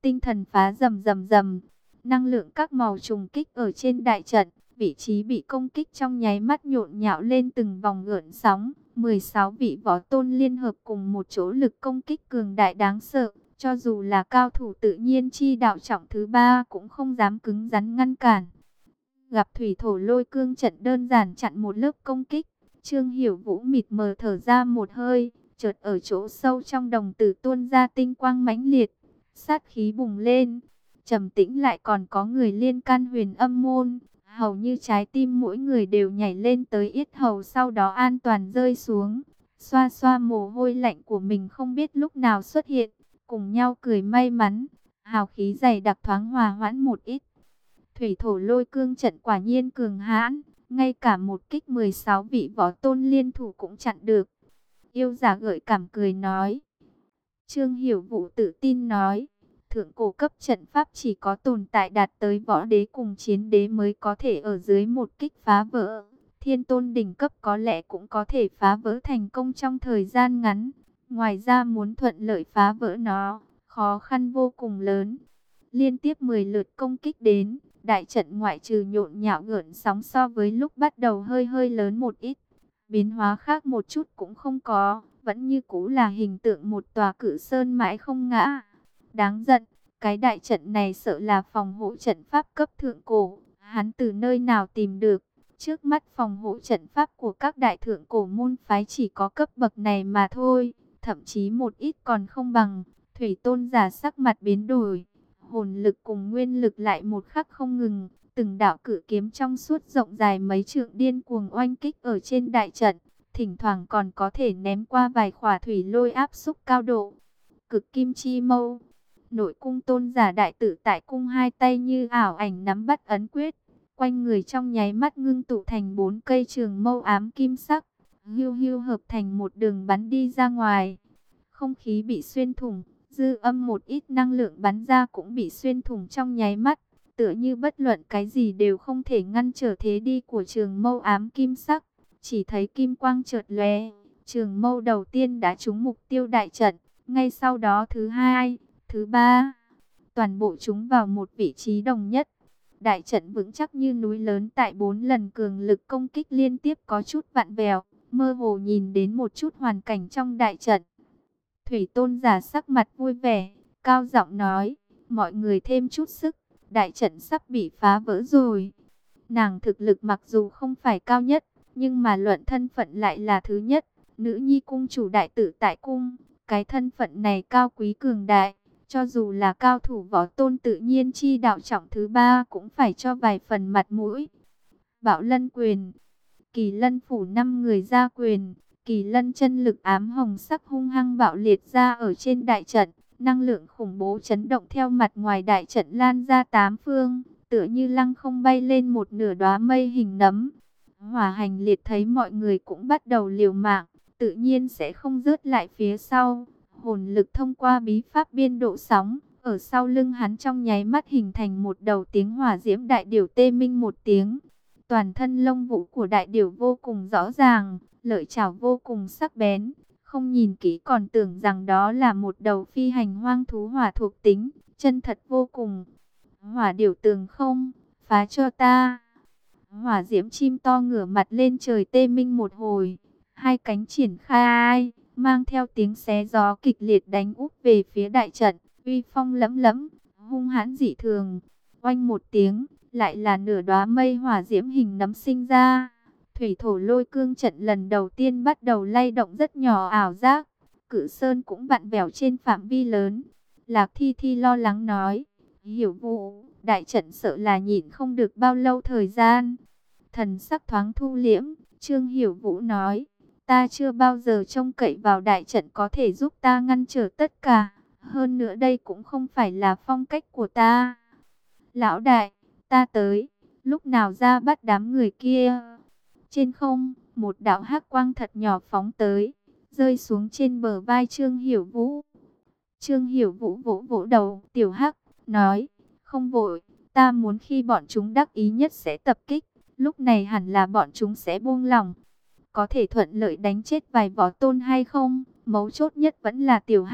tinh thần phá rầm rầm rầm. Năng lượng các màu trùng kích ở trên đại trận, vị trí bị công kích trong nháy mắt nhộn nhạo lên từng vòng gợn sóng. mười sáu vị võ tôn liên hợp cùng một chỗ, lực công kích cường đại đáng sợ. Cho dù là cao thủ tự nhiên chi đạo trọng thứ ba cũng không dám cứng rắn ngăn cản. Gặp thủy thổ lôi cương trận đơn giản chặn một lớp công kích, Trương Hiểu Vũ mịt mờ thở ra một hơi, chợt ở chỗ sâu trong đồng tử tuôn ra tinh quang mãnh liệt, sát khí bùng lên. Trầm tĩnh lại còn có người liên can huyền âm môn, hầu như trái tim mỗi người đều nhảy lên tới yết hầu, sau đó an toàn rơi xuống. Xoa xoa mồ hôi lạnh của mình không biết lúc nào xuất hiện, cùng nhau cười may mắn, hào khí dày đặc thoáng hòa hoãn một ít. Thủy thổ lôi cương trận quả nhiên cường hãn, ngay cả một kích mười sáu vị võ tôn liên thủ cũng chặn được. Yêu giả gợi cảm cười nói. Trương Hiểu Vũ tự tin nói, thượng cổ cấp trận pháp chỉ có tồn tại đạt tới võ đế cùng chiến đế mới có thể ở dưới một kích phá vỡ. Thiên tôn đỉnh cấp có lẽ cũng có thể phá vỡ thành công trong thời gian ngắn. Ngoài ra muốn thuận lợi phá vỡ nó, khó khăn vô cùng lớn. Liên tiếp mười lượt công kích đến, đại trận ngoại trừ nhộn nhạo gợn sóng so với lúc bắt đầu hơi hơi lớn một ít. Biến hóa khác một chút cũng không có, vẫn như cũ là hình tượng một tòa cự sơn mãi không ngã. Đáng giận, cái đại trận này sợ là phòng hộ trận pháp cấp thượng cổ, hắn từ nơi nào tìm được. Trước mắt phòng hộ trận pháp của các đại thượng cổ môn phái chỉ có cấp bậc này mà thôi, thậm chí một ít còn không bằng. Thủy tôn giả sắc mặt biến đổi, hồn lực cùng nguyên lực lại một khắc không ngừng, từng đạo cự kiếm trong suốt rộng dài mấy trượng điên cuồng oanh kích ở trên đại trận, thỉnh thoảng còn có thể ném qua vài khỏa thủy lôi áp xúc cao độ. Cực kim chi mâu, nội cung tôn giả đại tử tại cung, hai tay như ảo ảnh nắm bắt ấn quyết, quanh người trong nháy mắt ngưng tụ thành bốn cây trường mâu ám kim sắc, hưu hưu hợp thành một đường bắn đi ra ngoài. Không khí bị xuyên thủng, dư âm một ít năng lượng bắn ra cũng bị xuyên thủng trong nháy mắt, tựa như bất luận cái gì đều không thể ngăn trở thế đi của trường mâu ám kim sắc. Chỉ thấy kim quang chợt lóe, trường mâu đầu tiên đã trúng mục tiêu đại trận, ngay sau đó thứ hai, thứ ba, toàn bộ chúng vào một vị trí đồng nhất. Đại trận vững chắc như núi lớn, tại bốn lần cường lực công kích liên tiếp có chút vặn vẹo, mơ hồ nhìn đến một chút hoàn cảnh trong đại trận. Thủy tôn giả sắc mặt vui vẻ, cao giọng nói, mọi người thêm chút sức, đại trận sắp bị phá vỡ rồi. Nàng thực lực mặc dù không phải cao nhất, nhưng mà luận thân phận lại là thứ nhất, nữ nhi cung chủ đại tử tại cung, cái thân phận này cao quý cường đại, cho dù là cao thủ võ tôn tự nhiên chi đạo trọng thứ ba cũng phải cho vài phần mặt mũi. Bảo lân quyền, Kỳ Lân phủ năm người ra quyền, Kỳ Lân chân lực ám hồng sắc hung hăng bạo liệt ra ở trên đại trận, năng lượng khủng bố chấn động theo mặt ngoài đại trận lan ra tám phương, tựa như lăng không bay lên một nửa đóa mây hình nấm. Hỏa Hành Liệt thấy mọi người cũng bắt đầu liều mạng, tự nhiên sẽ không rớt lại phía sau. Hồn lực thông qua bí pháp biên độ sóng, ở sau lưng hắn trong nháy mắt hình thành một đầu tiếng hỏa diễm đại điểu tê minh một tiếng. Toàn thân lông vũ của đại điểu vô cùng rõ ràng, lợi chảo vô cùng sắc bén. Không nhìn kỹ còn tưởng rằng đó là một đầu phi hành hoang thú hỏa thuộc tính, chân thật vô cùng. Hỏa điểu tường không, phá cho ta. Hỏa diễm chim to ngửa mặt lên trời tê minh một hồi, hai cánh triển khai, mang theo tiếng xé gió kịch liệt đánh úp về phía đại trận, uy phong lẫm lẫm, hung hãn dị thường. Oanh một tiếng, lại là nửa đóa mây hỏa diễm hình nấm sinh ra. Thủy thổ lôi cương trận lần đầu tiên bắt đầu lay động rất nhỏ ảo giác, cự sơn cũng vặn vẹo trên phạm vi lớn. Lạc Thi Thi lo lắng nói, Hiểu Vũ, đại trận sợ là nhịn không được bao lâu thời gian. Thần sắc thoáng thu liễm, Trương Hiểu Vũ nói, ta chưa bao giờ trông cậy vào đại trận có thể giúp ta ngăn trở tất cả. Hơn nữa đây cũng không phải là phong cách của ta. Lão đại, ta tới, lúc nào ra bắt đám người kia. Trên không, một đạo hắc quang thật nhỏ phóng tới, rơi xuống trên bờ vai Trương Hiểu Vũ. Trương Hiểu Vũ vỗ vỗ đầu tiểu hắc, nói, không vội, ta muốn khi bọn chúng đắc ý nhất sẽ tập kích, lúc này hẳn là bọn chúng sẽ buông lỏng. Có thể thuận lợi đánh chết vài võ tôn hay không, mấu chốt nhất vẫn là tiểu hắc,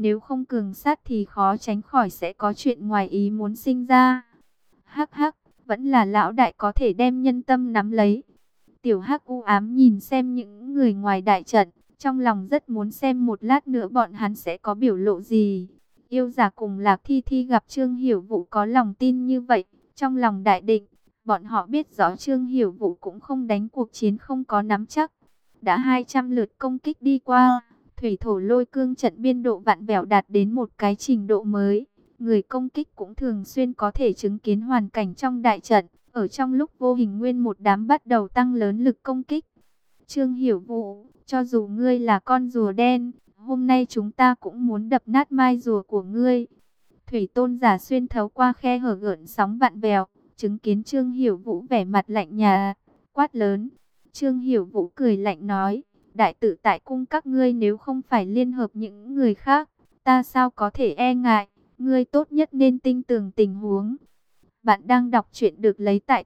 Nếu không cường sát thì khó tránh khỏi sẽ có chuyện ngoài ý muốn sinh ra. Hắc hắc, vẫn là lão đại có thể đem nhân tâm nắm lấy. Tiểu Hắc u ám nhìn xem những người ngoài đại trận, trong lòng rất muốn xem một lát nữa bọn hắn sẽ có biểu lộ gì. Yêu giả cùng Lạc Thi Thi gặp Trương Hiểu Vũ có lòng tin như vậy, trong lòng đại định, bọn họ biết rõ Trương Hiểu Vũ cũng không đánh cuộc chiến không có nắm chắc. Đã hai trăm lượt công kích đi qua, thủy thổ lôi cương trận biên độ vặn vẹo đạt đến một cái trình độ mới. Người công kích cũng thường xuyên có thể chứng kiến hoàn cảnh trong đại trận, ở trong lúc vô hình nguyên một đám bắt đầu tăng lớn lực công kích. Trương Hiểu Vũ, cho dù ngươi là con rùa đen, hôm nay chúng ta cũng muốn đập nát mai rùa của ngươi. Thủy tôn giả xuyên thấu qua khe hở gợn sóng vặn vẹo, chứng kiến Trương Hiểu Vũ vẻ mặt lạnh nhà, quát lớn. Trương Hiểu Vũ cười lạnh nói, đại tự tại cung các ngươi nếu không phải liên hợp những người khác, ta sao có thể e ngại, ngươi tốt nhất nên tinh tường tình huống. Bạn đang đọc truyện được lấy tại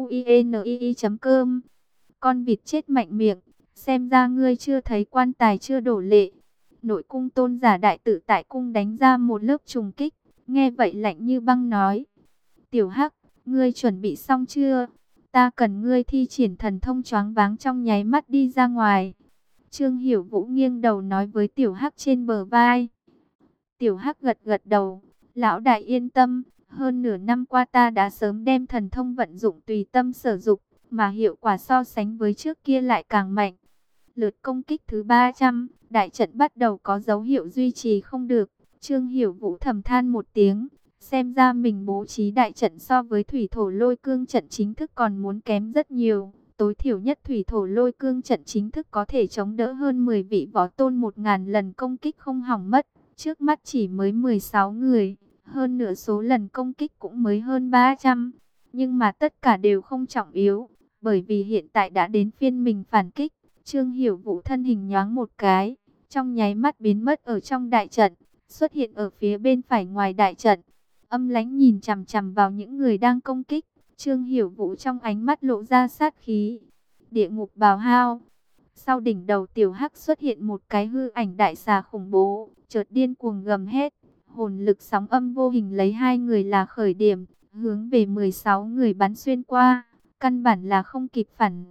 tauinii chấm com. Con vịt chết mạnh miệng, xem ra ngươi chưa thấy quan tài chưa đổ lệ. Nội cung tôn giả đại tự tại cung đánh ra một lớp trùng kích, nghe vậy lạnh như băng nói. Tiểu Hắc, ngươi chuẩn bị xong chưa? Ta cần ngươi thi triển thần thông choáng váng trong nháy mắt đi ra ngoài. Trương Hiểu Vũ nghiêng đầu nói với Tiểu Hắc trên bờ vai. Tiểu Hắc gật gật đầu, lão đại yên tâm, hơn nửa năm qua ta đã sớm đem thần thông vận dụng tùy tâm sử dụng, mà hiệu quả so sánh với trước kia lại càng mạnh. Lượt công kích thứ ba trăm, đại trận bắt đầu có dấu hiệu duy trì không được. Trương Hiểu Vũ thầm than một tiếng, xem ra mình bố trí đại trận so với thủy thổ lôi cương trận chính thức còn muốn kém rất nhiều. Tối thiểu nhất thủy thổ lôi cương trận chính thức có thể chống đỡ hơn mười vị võ tôn một ngàn lần công kích không hỏng mất. Trước mắt chỉ mới mười sáu người, hơn nửa số lần công kích cũng mới hơn ba trăm. Nhưng mà tất cả đều không trọng yếu, bởi vì hiện tại đã đến phiên mình phản kích. Trương Hiểu Vũ thân hình nhoáng một cái, trong nháy mắt biến mất ở trong đại trận, xuất hiện ở phía bên phải ngoài đại trận. Âm Lãnh nhìn chằm chằm vào những người đang công kích, Trương Hiểu Vũ trong ánh mắt lộ ra sát khí. Địa ngục bào hao. Sau đỉnh đầu Tiểu Hắc xuất hiện một cái hư ảnh đại xà khủng bố, chợt điên cuồng gầm hét, hồn lực sóng âm vô hình lấy hai người là khởi điểm, hướng về mười sáu người bắn xuyên qua, căn bản là không kịp phản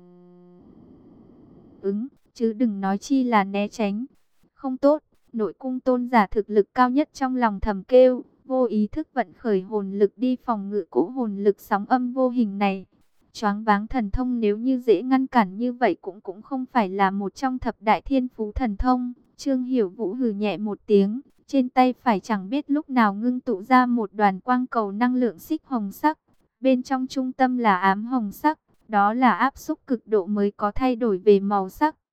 ứng, chứ đừng nói chi là né tránh. Không tốt, nội cung tôn giả thực lực cao nhất trong lòng thầm kêu, vô ý thức vận khởi hồn lực đi phòng ngự cỗ hồn lực sóng âm vô hình này. Choáng váng thần thông nếu như dễ ngăn cản như vậy cũng cũng không phải là một trong thập đại thiên phú thần thông. Trương Hiểu Vũ hừ nhẹ một tiếng, trên tay phải chẳng biết lúc nào ngưng tụ ra một đoàn quang cầu năng lượng xích hồng sắc. Bên trong trung tâm là ám hồng sắc, đó là áp xúc cực độ mới có thay đổi về màu sắc.